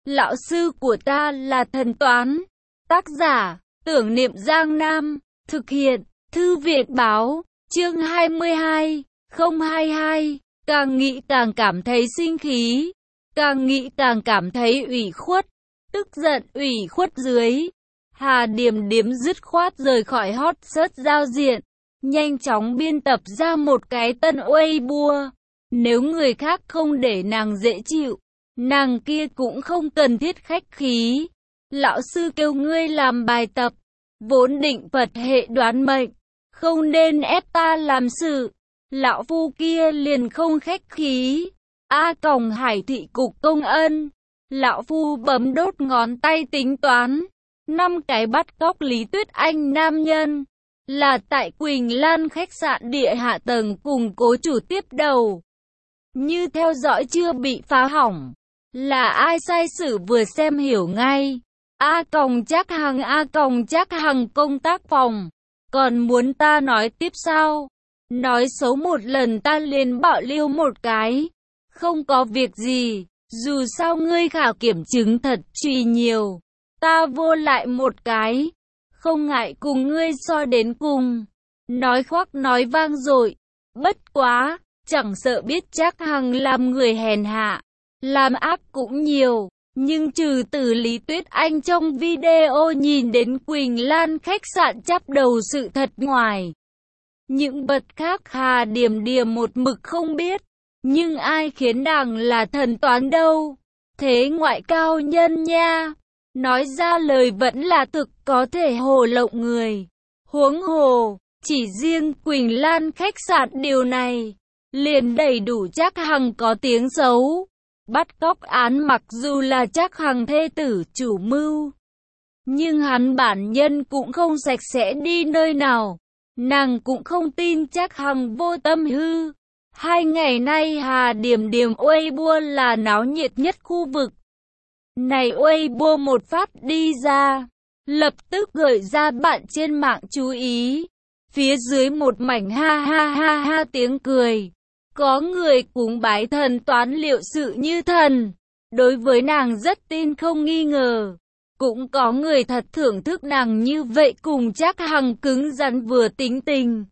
Lão sư của ta là thần toán. Tác giả, Tưởng Niệm Giang Nam. Thực hiện, Thư viện Báo. Chương 22, 022. Càng nghĩ càng cảm thấy sinh khí. Càng nghĩ càng cảm thấy ủy khuất. Tức giận ủy khuất dưới. Hà Điềm Điếm dứt khoát rời khỏi hot search giao diện. Nhanh chóng biên tập ra một cái tân Weibo. Nếu người khác không để nàng dễ chịu, nàng kia cũng không cần thiết khách khí. Lão sư kêu ngươi làm bài tập, vốn định Phật hệ đoán mệnh, không nên ép ta làm sự. Lão phu kia liền không khách khí. Hải thị cục công ân. Lão phu bấm đốt ngón tay tính toán. 5 cái bắt cóc Lý Tuyết Anh nam nhân là tại Quỳnh Lan khách sạn địa hạ tầng cùng cố chủ tiếp đầu. Như theo dõi chưa bị phá hỏng. Là ai sai sử vừa xem hiểu ngay. Chắc Hằng công tác phòng. Còn muốn ta nói tiếp sao? Nói xấu một lần ta liền bạo liêu một cái. Không có việc gì. Dù sao ngươi khảo kiểm chứng thật truy nhiều. Ta vô lại một cái. Không ngại cùng ngươi so đến cùng. Nói khoác nói vang dội. Bất quá, chẳng sợ biết chắc Hằng làm người hèn hạ. Làm ác cũng nhiều. Nhưng trừ từ Lý Tuyết Anh trong video nhìn đến Quỳnh Lan khách sạn chắp đầu sự thật ngoài. Những bật khác Hà Điềm Điềm một mực không biết. Nhưng ai khiến nàng là thần toán đâu. Thế ngoại cao nhân nha. Nói ra lời vẫn là thực có thể hồ lộng người. Huống hồ, chỉ riêng Quỳnh Lan khách sạn điều này, liền đầy đủ chắc Hằng có tiếng xấu. Bắt cóc án mặc dù là chắc Hằng thê tử chủ mưu, nhưng hắn bản nhân cũng không sạch sẽ đi nơi nào. Nàng cũng không tin chắc Hằng vô tâm hư. 2 ngày nay Hà Điềm Điềm Weibo là náo nhiệt nhất khu vực. Này Weibo một phát đi ra, lập tức gợi ra bạn trên mạng chú ý. Phía dưới một mảnh ha ha ha ha tiếng cười. Có người cúng bái thần toán liệu sự như thần. Đối với nàng rất tin không nghi ngờ. Cũng có người thật thưởng thức nàng như vậy cùng chắc Hằng cứng rắn vừa tính tình.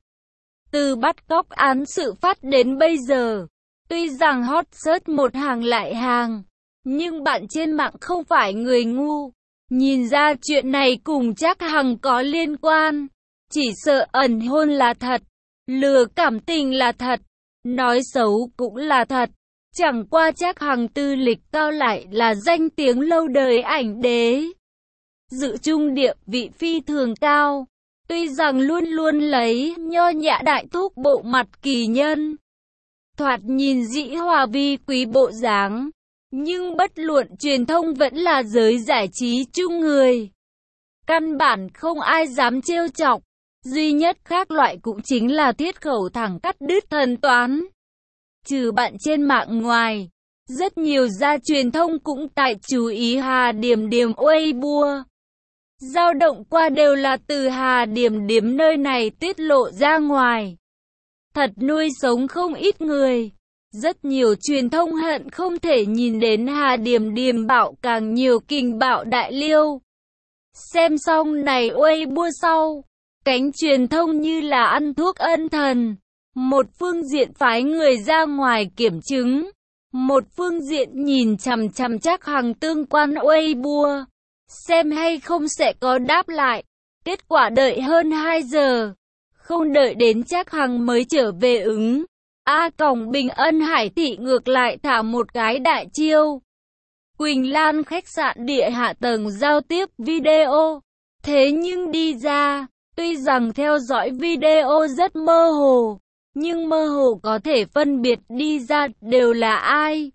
Từ bắt cóc án sự phát đến bây giờ, tuy rằng hot search một hàng lại hàng, nhưng bạn trên mạng không phải người ngu. Nhìn ra chuyện này cùng chắc Hằng có liên quan. Chỉ sợ ẩn hôn là thật, lừa cảm tình là thật, nói xấu cũng là thật. Chẳng qua chắc Hằng tư lịch cao lại là danh tiếng lâu đời ảnh đế. Dự chung địa vị phi thường cao. Tuy rằng luôn luôn lấy nho nhã đại thúc bộ mặt kỳ nhân, thoạt nhìn dĩ hòa vi quý bộ dáng, nhưng bất luận truyền thông vẫn là giới giải trí chung người. Căn bản không ai dám trêu chọc. Duy nhất khác loại cũng chính là thiết khẩu thẳng cắt đứt thần toán. Trừ bạn trên mạng ngoài, rất nhiều gia truyền thông cũng tại chú ý Hà Điềm Điềm Weibo. Dao động qua đều là từ Hà Điềm Điềm nơi này tiết lộ ra ngoài. Thật nuôi sống không ít người. Rất nhiều truyền thông hận không thể nhìn đến Hà Điềm Điềm bạo càng nhiều kình bạo đại liêu. Xem xong này Weibo sau, cánh truyền thông như là ăn thuốc ân thần. Một phương diện phái người ra ngoài kiểm chứng, một phương diện nhìn chằm chằm chắc Hằng tương quan Weibo, xem hay không sẽ có đáp lại. Kết quả đợi hơn 2 giờ, không đợi đến chắc Hằng mới trở về ứng. Bình Ân Hải thị ngược lại thả một cái đại chiêu. Quỳnh Lan khách sạn địa hạ tầng giao tiếp video. Thế nhưng đi ra, tuy rằng theo dõi video rất mơ hồ, nhưng mơ hồ có thể phân biệt đi ra đều là ai.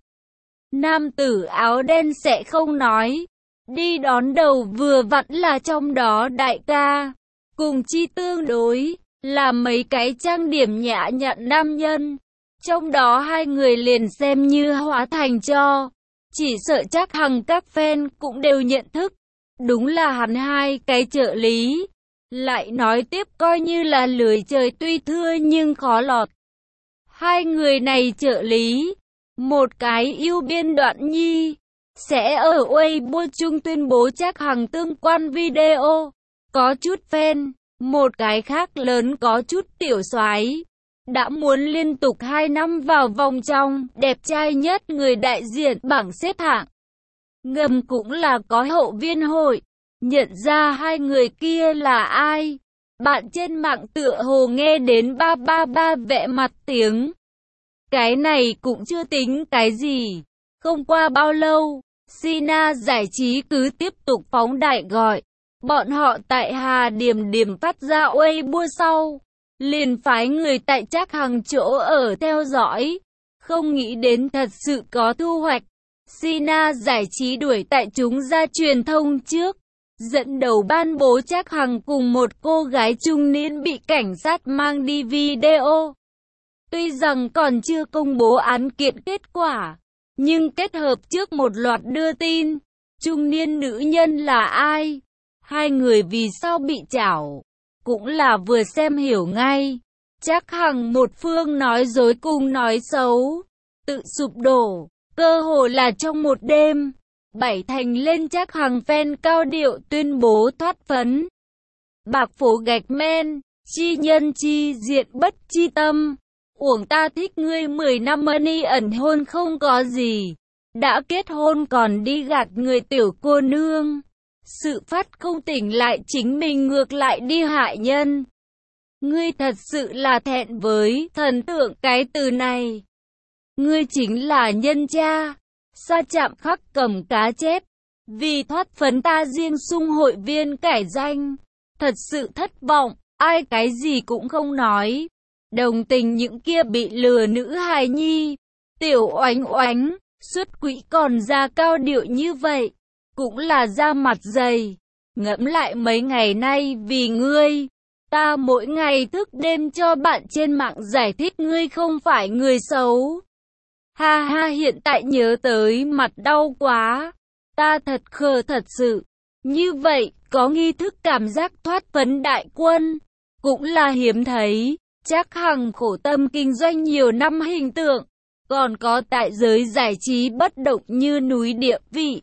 Nam tử áo đen sẽ không nói. Đi đón đầu vừa vặn là trong đó đại ca. Cùng chi tương đối, là mấy cái trang điểm nhã nhặn nam nhân. Trong đó 2 người liền xem như hóa thành cho. Chỉ sợ chắc Hằng các fan cũng đều nhận thức. Đúng là hắn 2 cái trợ lý. Lại nói tiếp coi như là lưới trời tuy thưa nhưng khó lọt. 2 người này trợ lý. Một cái yêu biên Đoạn Nhi. sẽ ở Weibo chung tuyên bố Trác Hằng tương quan video. Có chút fan, một cái khác lớn có chút tiểu soái, đã muốn liên tục 2 năm vào vòng trong đẹp trai nhất người đại diện bảng xếp hạng. Ngầm cũng là có hậu viên hội, nhận ra hai người kia là ai. Bạn trên mạng tựa hồ nghe đến 333 vẽ mặt tiếng. Cái này cũng chưa tính cái gì. Không qua bao lâu, Sina Giải Trí cứ tiếp tục phóng đại gọi. Bọn họ tại Hà Điểm Điểm phát ra Weibo sau, liền phái người tại Trác Hằng chỗ ở theo dõi. Không nghĩ đến thật sự có thu hoạch. Sina Giải Trí đuổi tại chúng ra truyền thông trước, dẫn đầu ban bố Trác Hằng cùng một cô gái trung niên bị cảnh sát mang đi video. Tuy rằng còn chưa công bố án kiện kết quả, nhưng kết hợp trước một loạt đưa tin, trung niên nữ nhân là ai, hai người vì sao bị trảo, cũng là vừa xem hiểu ngay. Trác Hằng một phương nói dối cùng nói xấu, tự sụp đổ, cơ hồ là trong một đêm. 7 thành lên Trác Hằng fan cao điệu tuyên bố thoát phấn. Bạc phố gạch men, chi nhân chi diện bất chi tâm. Uổng ta thích ngươi 10 năm money ẩn hôn không có gì. Đã kết hôn còn đi gạt người tiểu cô nương. Sự phát không tỉnh lại chính mình ngược lại đi hại nhân. Ngươi thật sự là thẹn với thần tượng cái từ này. Ngươi chính là nhân cha. Sa chạm khắc cầm cá chép. Vì thoát phấn ta riêng sung hội viên cải danh. Thật sự thất vọng, ai cái gì cũng không nói. Đồng tình những kia bị lừa nữ hài nhi. Tiểu oánh oánh, xuất quỹ còn ra cao điệu như vậy. Cũng là da mặt dày. Ngẫm lại mấy ngày nay vì ngươi. Ta mỗi ngày thức đêm cho bạn trên mạng giải thích ngươi không phải người xấu. Ha ha, hiện tại nhớ tới mặt đau quá. Ta thật khờ thật sự. Như vậy, có nghi thức cảm giác thoát phấn đại quân. Cũng là hiếm thấy. Trác Hằng khổ tâm kinh doanh nhiều năm hình tượng. Còn có tại giới giải trí bất động như núi địa vị.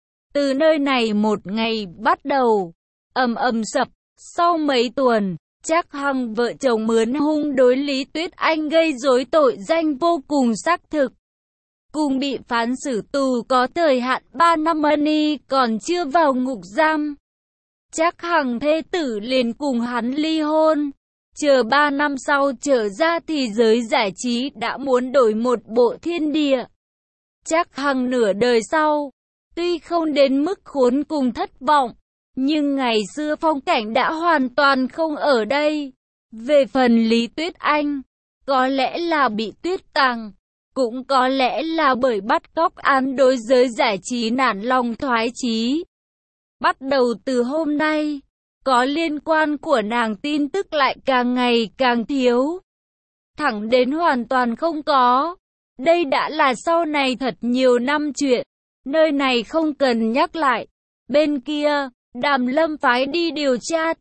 Từ nơi này một ngày bắt đầu. Ầm ầm sập. Sau mấy tuần, Trác Hằng vợ chồng mướn hung đối Lý Tuyết Anh gây rối tội danh vô cùng xác thực. Cùng bị phán xử tù có thời hạn 3 năm money còn chưa vào ngục giam. Trác Hằng thê tử liền cùng hắn ly hôn. Chờ 3 năm sau trở ra thì giới giải trí đã muốn đổi một bộ thiên địa. Trác Hằng nửa đời sau, tuy không đến mức khốn cùng thất vọng, nhưng ngày xưa phong cảnh đã hoàn toàn không ở đây. Về phần Lý Tuyết Anh, có lẽ là bị tuyết tàng, cũng có lẽ là bởi bắt cóc án đối giới giải trí nản lòng thoái chí. Bắt đầu từ hôm nay, có liên quan của nàng tin tức lại càng ngày càng thiếu. Thẳng đến hoàn toàn không có. Đây đã là sau này thật nhiều năm chuyện. Nơi này không cần nhắc lại. Bên kia, Đàm Lâm phái đi điều tra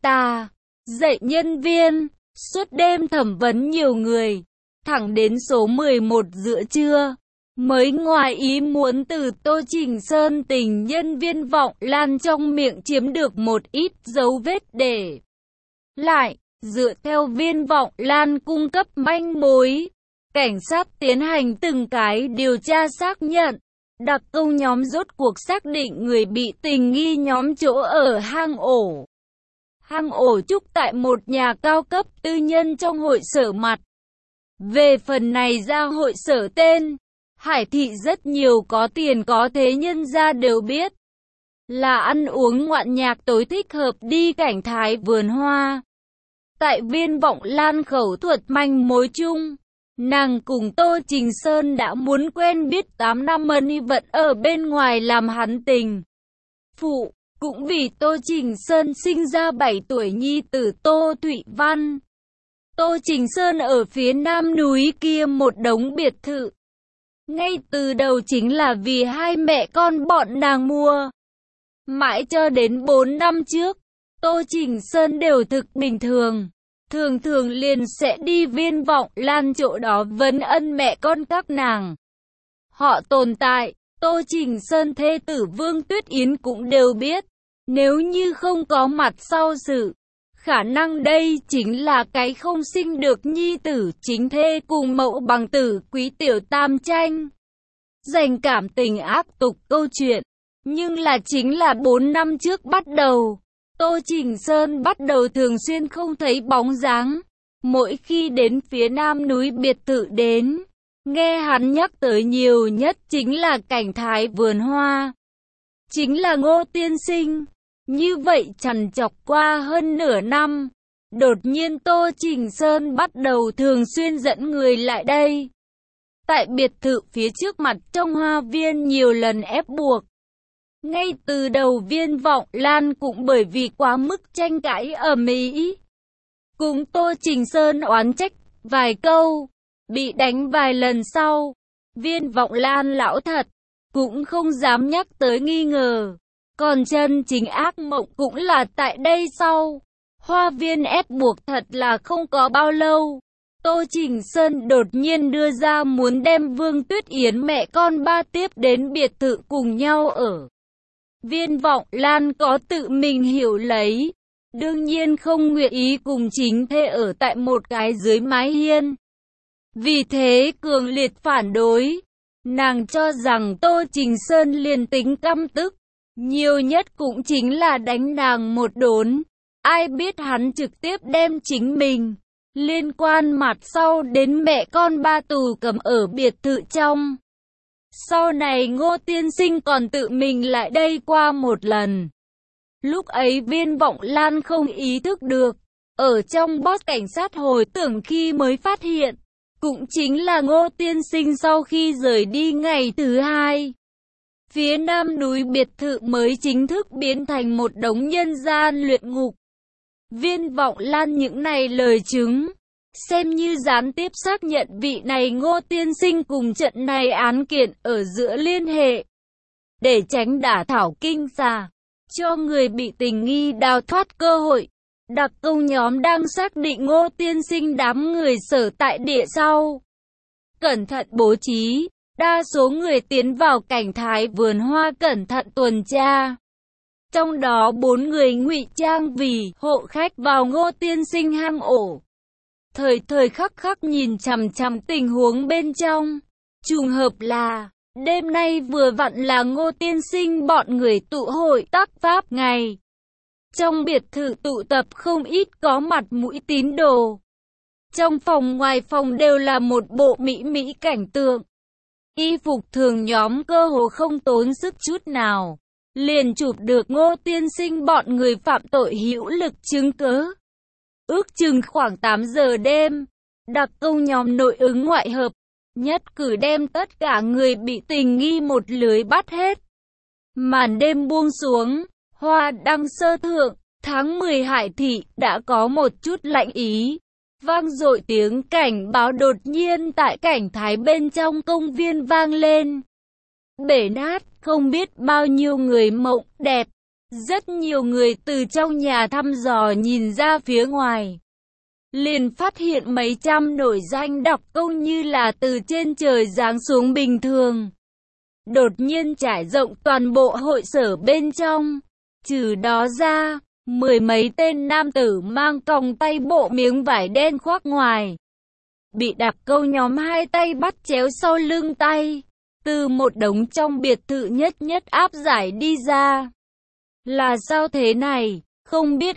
dạy nhân viên, suốt đêm thẩm vấn nhiều người. Thẳng đến số 11 giữa trưa, mới ngoài ý muốn từ Tô Trình Sơn tình nhân Viên Vọng Lan trong miệng chiếm được một ít dấu vết để lại. Dựa theo Viên Vọng Lan cung cấp manh mối, cảnh sát tiến hành từng cái điều tra xác nhận. Đặc công nhóm rốt cuộc xác định người bị tình nghi nhóm chỗ ở hang ổ. Hang ổ trúc tại một nhà cao cấp tư nhân trong hội sở mặt. Về phần này ra hội sở tên, Hải Thị rất nhiều có tiền có thế nhân gia đều biết. Là ăn uống ngoạn nhạc tối thích hợp đi cảnh thái vườn hoa. Tại Viên Vọng Lan khẩu thuật manh mối chung, nàng cùng Tô Trình Sơn đã muốn quen biết 8 năm money vẫn ở bên ngoài làm hắn tình phụ. Cũng vì Tô Trình Sơn sinh ra 7 tuổi nhi tử Tô Thụy Văn. Tô Trình Sơn ở phía nam núi kia một đống biệt thự. Ngay từ đầu chính là vì hai mẹ con bọn nàng mua. Mãi cho đến 4 năm trước, Tô Trình Sơn đều thực bình thường. Thường thường liền sẽ đi Viên Vọng Lan chỗ đó vấn ân mẹ con các nàng. Họ tồn tại, Tô Trình Sơn thê tử Vương Tuyết Yến cũng đều biết, nếu như không có mặt sau sự, khả năng đây chính là cái không sinh được nhi tử chính thê cùng mẫu bằng tử Quý Tiểu Tam tranh. Dành cảm tình áp tục câu chuyện, nhưng là chính là 4 năm trước bắt đầu, Tô Trình Sơn bắt đầu thường xuyên không thấy bóng dáng. Mỗi khi đến phía nam núi biệt thự đến, nghe hắn nhắc tới nhiều nhất chính là cảnh thái vườn hoa, chính là Ngô tiên sinh. Như vậy trằn trọc qua hơn nửa năm, đột nhiên Tô Trình Sơn bắt đầu thường xuyên dẫn người lại đây. Tại biệt thự phía trước mặt trong hoa viên nhiều lần ép buộc. Ngay từ đầu Viên Vọng Lan cũng bởi vì quá mức tranh cãi ầm ĩ, cùng Tô Trình Sơn oán trách vài câu, bị đánh vài lần sau, Viên Vọng Lan lão thật, cũng không dám nhắc tới nghi ngờ. Còn chân chính ác mộng cũng là tại đây sau. Hoa viên ép buộc thật là không có bao lâu. Tô Trình Sơn đột nhiên đưa ra muốn đem Vương Tuyết Yến mẹ con ba tiếp đến biệt thự cùng nhau ở. Viên Vọng Lan có tự mình hiểu lấy, đương nhiên không nguyện ý cùng chính thê ở tại một cái dưới mái hiên. Vì thế cường liệt phản đối. Nàng cho rằng Tô Trình Sơn liền tính căm tức, nhiều nhất cũng chính là đánh nàng một đốn. Ai biết hắn trực tiếp đem chính mình liên quan mặt sau đến mẹ con ba tù cầm ở biệt thự trong. Sau này Ngô tiên sinh còn tự mình lại đây qua một lần. Lúc ấy Viên Vọng Lan không ý thức được, ở trong boss cảnh sát hồi tưởng khi mới phát hiện, cũng chính là Ngô tiên sinh sau khi rời đi ngày thứ hai. Phía nam núi biệt thự mới chính thức biến thành một đống nhân gian luyện ngục. Viên Vọng Lan những này lời chứng, xem như gián tiếp xác nhận vị này Ngô tiên sinh cùng trận này án kiện ở giữa liên hệ. Để tránh đả thảo kinh xà, cho người bị tình nghi đào thoát cơ hội, đặc công nhóm đang xác định Ngô tiên sinh đám người sở tại địa sau. Cẩn thận bố trí, đa số người tiến vào cảnh thái vườn hoa cẩn thận tuần tra. Trong đó 4 người ngụy trang vì hộ khách vào Ngô tiên sinh hang ổ. Thời thời khắc khắc nhìn chằm chằm tình huống bên trong. Trùng hợp là, đêm nay vừa vặn là Ngô tiên sinh bọn người tụ hội tác pháp ngày. Trong biệt thự tụ tập không ít có mặt mũi tín đồ. Trong phòng ngoài phòng đều là một bộ mỹ mỹ cảnh tượng. Y phục thường nhóm cơ hồ không tốn sức chút nào, liền chụp được Ngô tiên sinh bọn người phạm tội hữu lực chứng cứ. Ước chừng khoảng 8 giờ đêm, đặc công nhóm nội ứng ngoại hợp, nhất cử đem tất cả người bị tình nghi một lưới bắt hết. Màn đêm buông xuống, hoa đăng sơ thượng, tháng 10 Hải thị đã có một chút lạnh ý. Vang dội tiếng cảnh báo đột nhiên tại cảnh thái bên trong công viên vang lên. Bể nát, không biết bao nhiêu người mộng đẹp. Rất nhiều người từ trong nhà thăm dò nhìn ra phía ngoài. Liền phát hiện mấy trăm nổi danh đặc công như là từ trên trời giáng xuống bình thường. Đột nhiên trải rộng toàn bộ hội sở bên trong. Trừ đó ra, 10 mấy tên nam tử mang còng tay bộ miếng vải đen khoác ngoài. Bị đặc công nhóm hai tay bắt chéo sau lưng tay. Từ một đống trong biệt thự nhất nhất áp giải đi ra. Là sao thế này? Không biết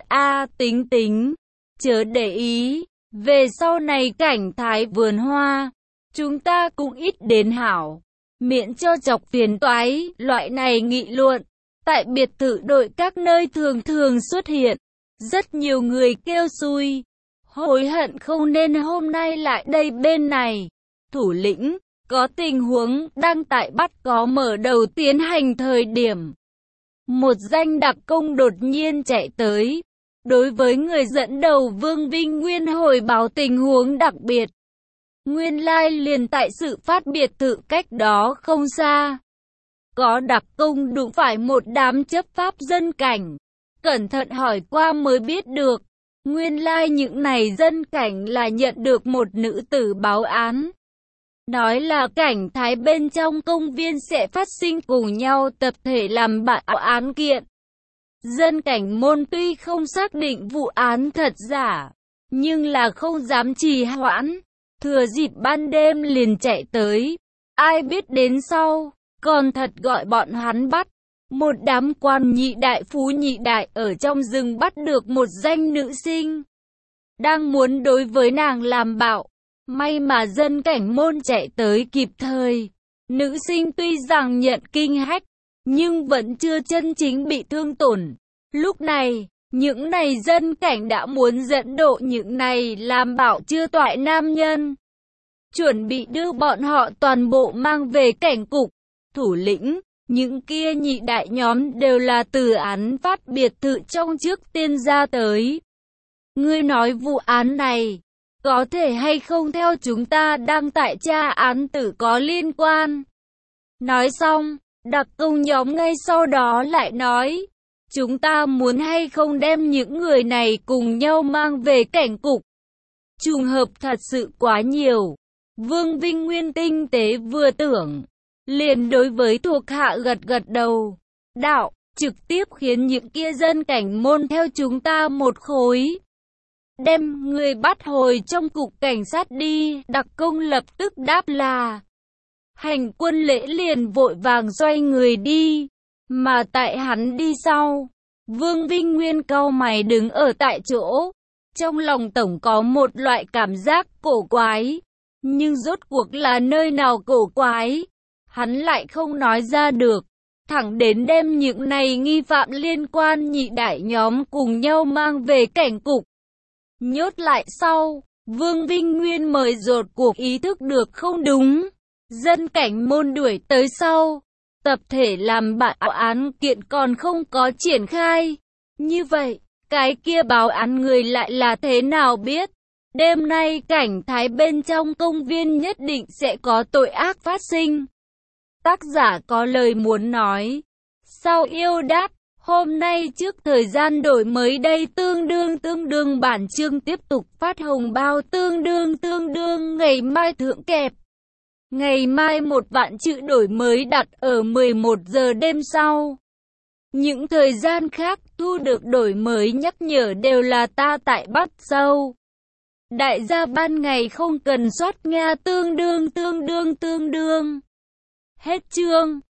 tính. Chớ để ý. Về sau này cảnh thái vườn hoa, chúng ta cũng ít đến hảo. Miễn cho chọc phiền toái, loại này nghị luận. Tại biệt thự đội các nơi thường thường xuất hiện. Rất nhiều người kêu xui. Hối hận không nên hôm nay lại đây bên này. Thủ lĩnh, có tình huống đang tại bắt có mở đầu tiến hành thời điểm. Một danh đặc công đột nhiên chạy tới. Đối với người dẫn đầu Vương Vinh Nguyên hồi báo tình huống đặc biệt. Nguyên lai liền tại sự phát biệt thự cách đó không xa. Có đặc công đụng phải một đám chấp pháp dân cảnh. Cẩn thận hỏi qua mới biết được. Nguyên lai những này dân cảnh là nhận được một nữ tử báo án. nói là cảnh thái bên trong công viên sẽ phát sinh cùng nhau tập thể làm bản án kiện. Dân Cảnh Môn tuy không xác định vụ án thật giả, nhưng là không dám trì hoãn, thừa dịp ban đêm liền chạy tới. Ai biết đến sau, còn thật gọi bọn hắn bắt. Một đám quan nhị đại phú nhị đại ở trong rừng bắt được một danh nữ sinh, đang muốn đối với nàng làm bạo. May mà Dân Cảnh Môn chạy tới kịp thời. Nữ sinh tuy rằng nhận kinh hách, nhưng vẫn chưa chân chính bị thương tổn. Lúc này, những này dân cảnh đã muốn dẫn độ những này làm bạo chưa toại nam nhân, chuẩn bị đưa bọn họ toàn bộ mang về cảnh cục. Thủ lĩnh, những kia nhị đại nhóm đều là từ án phát biệt thự trong trước tiên ra tới. Ngươi nói vụ án này, có thể hay không theo chúng ta đang tại tra án tử có liên quan? Nói xong, đặc công nhóm ngay sau đó lại nói, chúng ta muốn hay không đem những người này cùng nhau mang về cảnh cục. Trùng hợp thật sự quá nhiều. Vương Vinh Nguyên tinh tế vừa tưởng, liền đối với thuộc hạ gật gật đầu. Đạo, trực tiếp khiến những kia Dân Cảnh Môn theo chúng ta một khối. Đem người bắt hồi trong cục cảnh sát đi. Đặc công lập tức đáp là. Hành Quân Lễ liền vội vàng xoay người đi. Mà tại hắn đi sau, Vương Vinh Nguyên cau mày đứng ở tại chỗ. Trong lòng tổng có một loại cảm giác cổ quái. Nhưng rốt cuộc là nơi nào cổ quái, hắn lại không nói ra được. Thẳng đến đem những này nghi phạm liên quan nhị đại nhóm cùng nhau mang về cảnh cục, nhốt lại sau, Vương Vinh Nguyên mới rốt cuộc ý thức được không đúng. Dân Cảnh Môn đuổi tới sau, tập thể làm bản án kiện còn không có triển khai. Như vậy, cái kia báo án người lại là thế nào biết? Đêm nay cảnh thái bên trong công viên nhất định sẽ có tội ác phát sinh. Tác giả có lời muốn nói. Sau yêu đát, hôm nay trước thời gian đổi mới đây tương đương bản chương tiếp tục phát hồng bao tương đương ngày mai thượng kẹp. Ngày mai 1 vạn chữ đổi mới đặt ở 11 giờ đêm sau. Những thời gian khác thu được đổi mới nhắc nhở đều là ta tại Bắt Sâu. Đại gia ban ngày không cần soát Nga tương đương. Hết chương.